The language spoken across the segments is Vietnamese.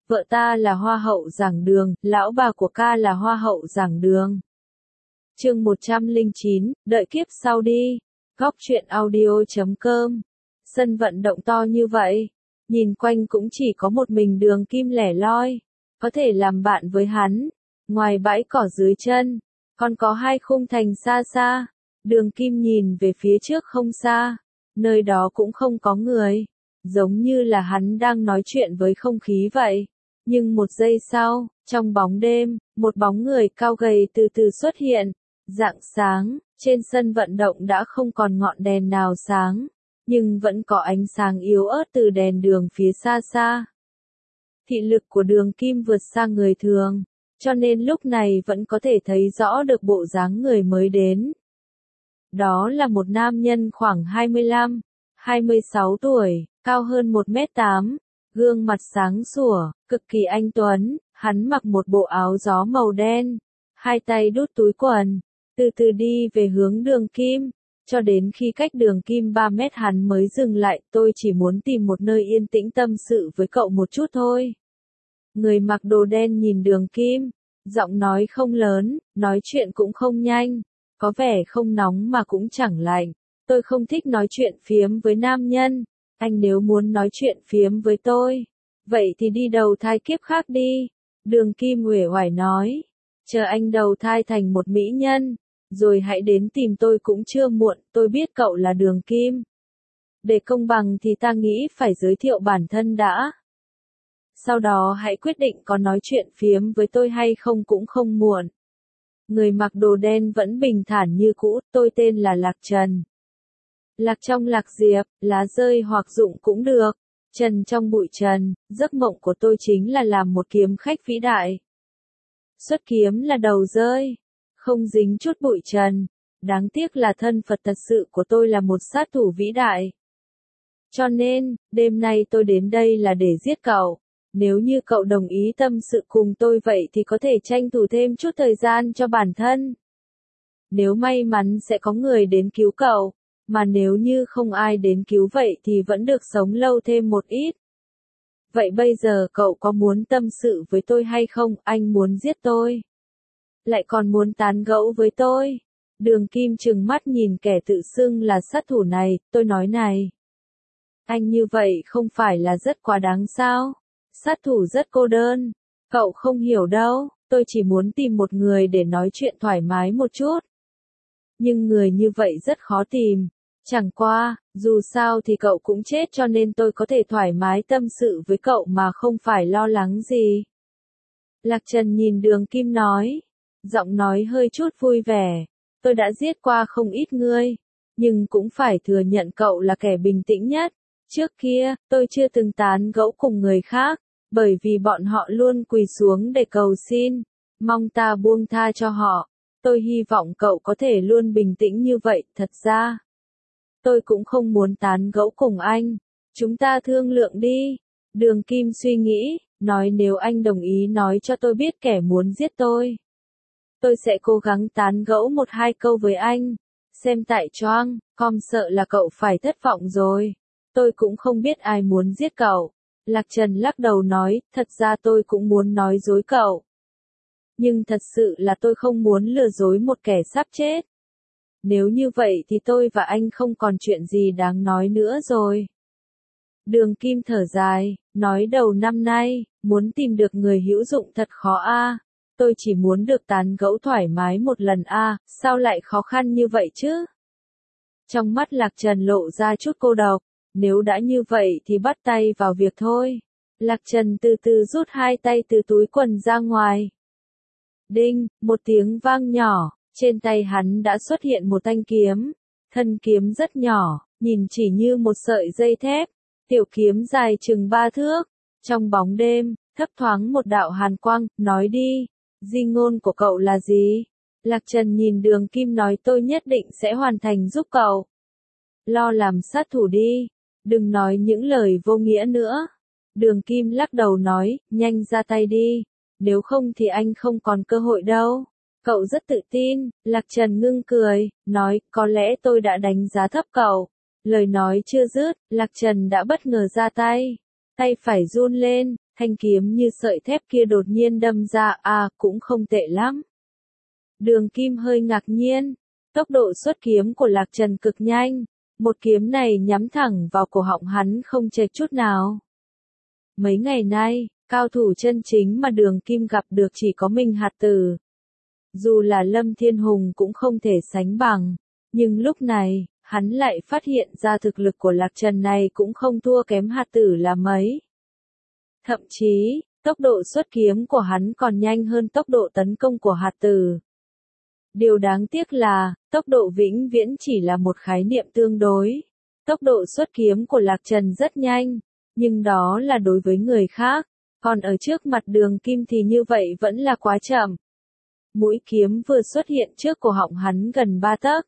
vợ ta là hoa hậu giảng đường, lão bà của ca là hoa hậu giảng đường. Chương 109, đợi kiếp sau đi. Góc truyện audio.com. Sân vận động to như vậy, nhìn quanh cũng chỉ có một mình Đường Kim lẻ loi, có thể làm bạn với hắn. Ngoài bãi cỏ dưới chân, còn có hai khung thành xa xa. Đường Kim nhìn về phía trước không xa, nơi đó cũng không có người, giống như là hắn đang nói chuyện với không khí vậy. Nhưng một giây sau, trong bóng đêm, một bóng người cao gầy từ từ xuất hiện. Rạng sáng, trên sân vận động đã không còn ngọn đèn nào sáng, nhưng vẫn có ánh sáng yếu ớt từ đèn đường phía xa xa. Thị lực của Đường Kim vượt xa người thường, cho nên lúc này vẫn có thể thấy rõ được bộ dáng người mới đến. Đó là một nam nhân khoảng 25, 26 tuổi, cao hơn 1m8, gương mặt sáng sủa, cực kỳ anh tuấn. Hắn mặc một bộ áo gió màu đen, hai tay đút túi quần, từ từ đi về hướng Đường Kim, cho đến khi cách Đường Kim 3 mét hắn mới dừng lại. Tôi chỉ muốn tìm một nơi yên tĩnh tâm sự với cậu một chút thôi. Người mặc đồ đen nhìn Đường Kim, giọng nói không lớn, nói chuyện cũng không nhanh, có vẻ không nóng mà cũng chẳng lạnh. Tôi không thích nói chuyện phiếm với nam nhân, anh nếu muốn nói chuyện phiếm với tôi, vậy thì đi đầu thai kiếp khác đi. Đường Kim uể oải nói, chờ anh đầu thai thành một mỹ nhân, rồi hãy đến tìm tôi cũng chưa muộn. Tôi biết cậu là Đường Kim. Để công bằng thì ta nghĩ phải giới thiệu bản thân đã. Sau đó hãy quyết định có nói chuyện phiếm với tôi hay không cũng không muộn. Người mặc đồ đen vẫn bình thản như cũ, tôi tên là Lạc Trần. Lạc trong lạc diệp, lá rơi hoặc rụng cũng được. Trần trong bụi trần, giấc mộng của tôi chính là làm một kiếm khách vĩ đại. Xuất kiếm là đầu rơi, không dính chút bụi trần. Đáng tiếc là thân phận thật sự của tôi là một sát thủ vĩ đại. Cho nên, đêm nay tôi đến đây là để giết cậu. Nếu như cậu đồng ý tâm sự cùng tôi vậy thì có thể tranh thủ thêm chút thời gian cho bản thân. Nếu may mắn sẽ có người đến cứu cậu, mà nếu như không ai đến cứu vậy thì vẫn được sống lâu thêm một ít. Vậy bây giờ cậu có muốn tâm sự với tôi hay không? Anh muốn giết tôi, lại còn muốn tán gẫu với tôi. Đường Kim trừng mắt nhìn kẻ tự xưng là sát thủ này. Tôi nói này, anh như vậy không phải là rất quá đáng sao? Sát thủ rất cô đơn. Cậu không hiểu đâu, tôi chỉ muốn tìm một người để nói chuyện thoải mái một chút. Nhưng người như vậy rất khó tìm. Chẳng qua, dù sao thì cậu cũng chết cho nên tôi có thể thoải mái tâm sự với cậu mà không phải lo lắng gì. Lạc Trần nhìn Đường Kim nói, giọng nói hơi chút vui vẻ. Tôi đã giết qua không ít ngươi, nhưng cũng phải thừa nhận cậu là kẻ bình tĩnh nhất. Trước kia, tôi chưa từng tán gẫu cùng người khác, bởi vì bọn họ luôn quỳ xuống để cầu xin, mong ta buông tha cho họ. Tôi hy vọng cậu có thể luôn bình tĩnh như vậy. Thật ra, tôi cũng không muốn tán gẫu cùng anh. Chúng ta thương lượng đi. Đường Kim suy nghĩ, nói nếu anh đồng ý nói cho tôi biết kẻ muốn giết tôi sẽ cố gắng tán gẫu một hai câu với anh. Xem tại choang, com sợ là cậu phải thất vọng rồi. Tôi cũng không biết ai muốn giết cậu. Lạc Trần lắc đầu nói, thật ra tôi cũng muốn nói dối cậu. Nhưng thật sự là tôi không muốn lừa dối một kẻ sắp chết. Nếu như vậy thì tôi và anh không còn chuyện gì đáng nói nữa rồi. Đường Kim thở dài, nói đầu năm nay, muốn tìm được người hữu dụng thật khó a. Tôi chỉ muốn được tán gẫu thoải mái một lần a, sao lại khó khăn như vậy chứ? Trong mắt Lạc Trần lộ ra chút cô độc. Nếu đã như vậy thì bắt tay vào việc thôi. Lạc Trần từ từ rút hai tay từ túi quần ra ngoài. Đinh, một tiếng vang nhỏ, trên tay hắn đã xuất hiện một thanh kiếm. Thân kiếm rất nhỏ, nhìn chỉ như một sợi dây thép. Tiểu kiếm dài chừng 3 thước. Trong bóng đêm, thấp thoáng một đạo hàn quang. Nói đi, di ngôn của cậu là gì? Lạc Trần nhìn Đường Kim nói, tôi nhất định sẽ hoàn thành giúp cậu. Lo làm sát thủ đi. Đừng nói những lời vô nghĩa nữa. Đường Kim lắc đầu nói, nhanh ra tay đi. Nếu không thì anh không còn cơ hội đâu. Cậu rất tự tin. Lạc Trần ngưng cười, nói, có lẽ tôi đã đánh giá thấp cậu. Lời nói chưa dứt, Lạc Trần đã bất ngờ ra tay. Tay phải run lên, Thanh kiếm như sợi thép kia đột nhiên đâm ra, cũng không tệ lắm. Đường Kim hơi ngạc nhiên, tốc độ xuất kiếm của Lạc Trần cực nhanh, một kiếm này nhắm thẳng vào cổ họng hắn không chệch chút nào. Mấy ngày nay, cao thủ chân chính mà Đường Kim gặp được chỉ có Minh Hạt Tử. Dù là Lâm Thiên Hùng cũng không thể sánh bằng, nhưng lúc này, hắn lại phát hiện ra thực lực của Lạc Trần này cũng không thua kém Hạt Tử là mấy. Thậm chí, tốc độ xuất kiếm của hắn còn nhanh hơn tốc độ tấn công của Hạt Tử. Điều đáng tiếc là, tốc độ vĩnh viễn chỉ là một khái niệm tương đối. Tốc độ xuất kiếm của Lạc Trần rất nhanh, nhưng đó là đối với người khác, còn ở trước mặt Đường Kim thì như vậy vẫn là quá chậm. Mũi kiếm vừa xuất hiện trước cổ họng hắn gần 3 tấc.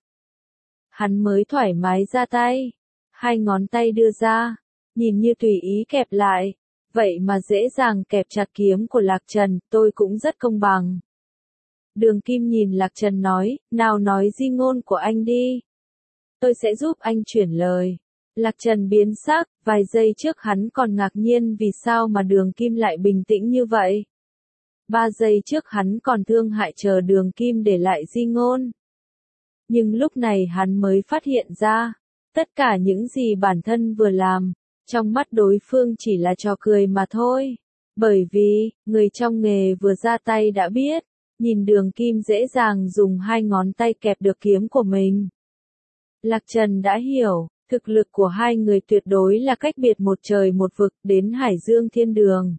Hắn mới thoải mái ra tay, hai ngón tay đưa ra, nhìn như tùy ý kẹp lại, vậy mà dễ dàng kẹp chặt kiếm của Lạc Trần, tôi cũng rất công bằng. Đường Kim nhìn Lạc Trần nói, nào nói di ngôn của anh đi. Tôi sẽ giúp anh chuyển lời. Lạc Trần biến sắc, vài giây trước hắn còn ngạc nhiên vì sao mà Đường Kim lại bình tĩnh như vậy. 3 giây trước hắn còn thương hại chờ Đường Kim để lại di ngôn. Nhưng lúc này hắn mới phát hiện ra, tất cả những gì bản thân vừa làm, trong mắt đối phương chỉ là trò cười mà thôi. Bởi vì, người trong nghề vừa ra tay đã biết, nhìn Đường Kim dễ dàng dùng hai ngón tay kẹp được kiếm của mình. Lạc Trần đã hiểu, thực lực của hai người tuyệt đối là cách biệt một trời một vực đến Hải Dương Thiên Đường.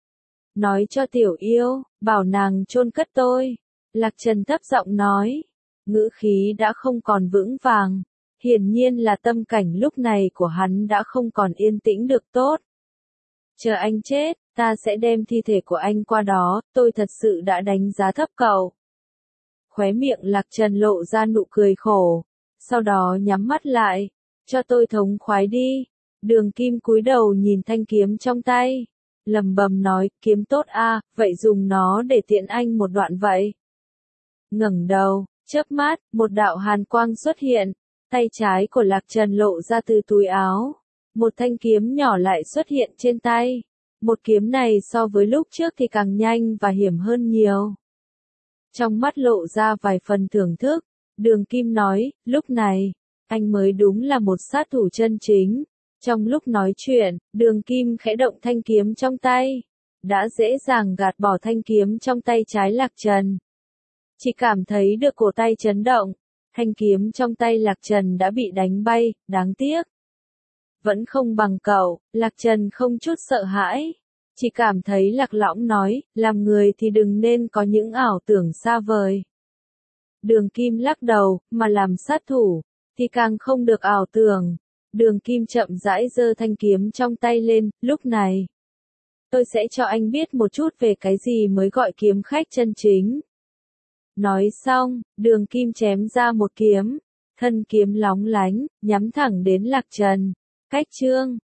Nói cho tiểu yêu, bảo nàng chôn cất tôi. Lạc Trần thấp giọng nói, ngữ khí đã không còn vững vàng. Hiển nhiên là tâm cảnh lúc này của hắn đã không còn yên tĩnh được tốt. Chờ anh chết, ta sẽ đem thi thể của anh qua đó, tôi thật sự đã đánh giá thấp cậu. Khóe miệng Lạc Trần lộ ra nụ cười khổ, sau đó nhắm mắt lại, cho tôi thống khoái đi. Đường Kim cúi đầu nhìn thanh kiếm trong tay, lẩm bẩm nói, kiếm tốt vậy dùng nó để tiện anh một đoạn vậy. Ngẩng đầu, chớp mắt, một đạo hàn quang xuất hiện, tay trái của Lạc Trần lộ ra từ túi áo, một thanh kiếm nhỏ lại xuất hiện trên tay. Một kiếm này so với lúc trước thì càng nhanh và hiểm hơn nhiều. Trong mắt lộ ra vài phần thưởng thức, Đường Kim nói, lúc này, anh mới đúng là một sát thủ chân chính. Trong lúc nói chuyện, Đường Kim khẽ động thanh kiếm trong tay, đã dễ dàng gạt bỏ thanh kiếm trong tay trái Lạc Trần. Chỉ cảm thấy được cổ tay chấn động, thanh kiếm trong tay Lạc Trần đã bị đánh bay, đáng tiếc. Vẫn không bằng cậu, Lạc Trần không chút sợ hãi, chỉ cảm thấy lạc lõng nói, làm người thì đừng nên có những ảo tưởng xa vời. Đường Kim lắc đầu, mà làm sát thủ, thì càng không được ảo tưởng. Đường Kim chậm rãi giơ thanh kiếm trong tay lên, lúc này. Tôi sẽ cho anh biết một chút về cái gì mới gọi kiếm khách chân chính. Nói xong, Đường Kim chém ra một kiếm, thân kiếm lóng lánh, nhắm thẳng đến Lạc Trần. Cách chương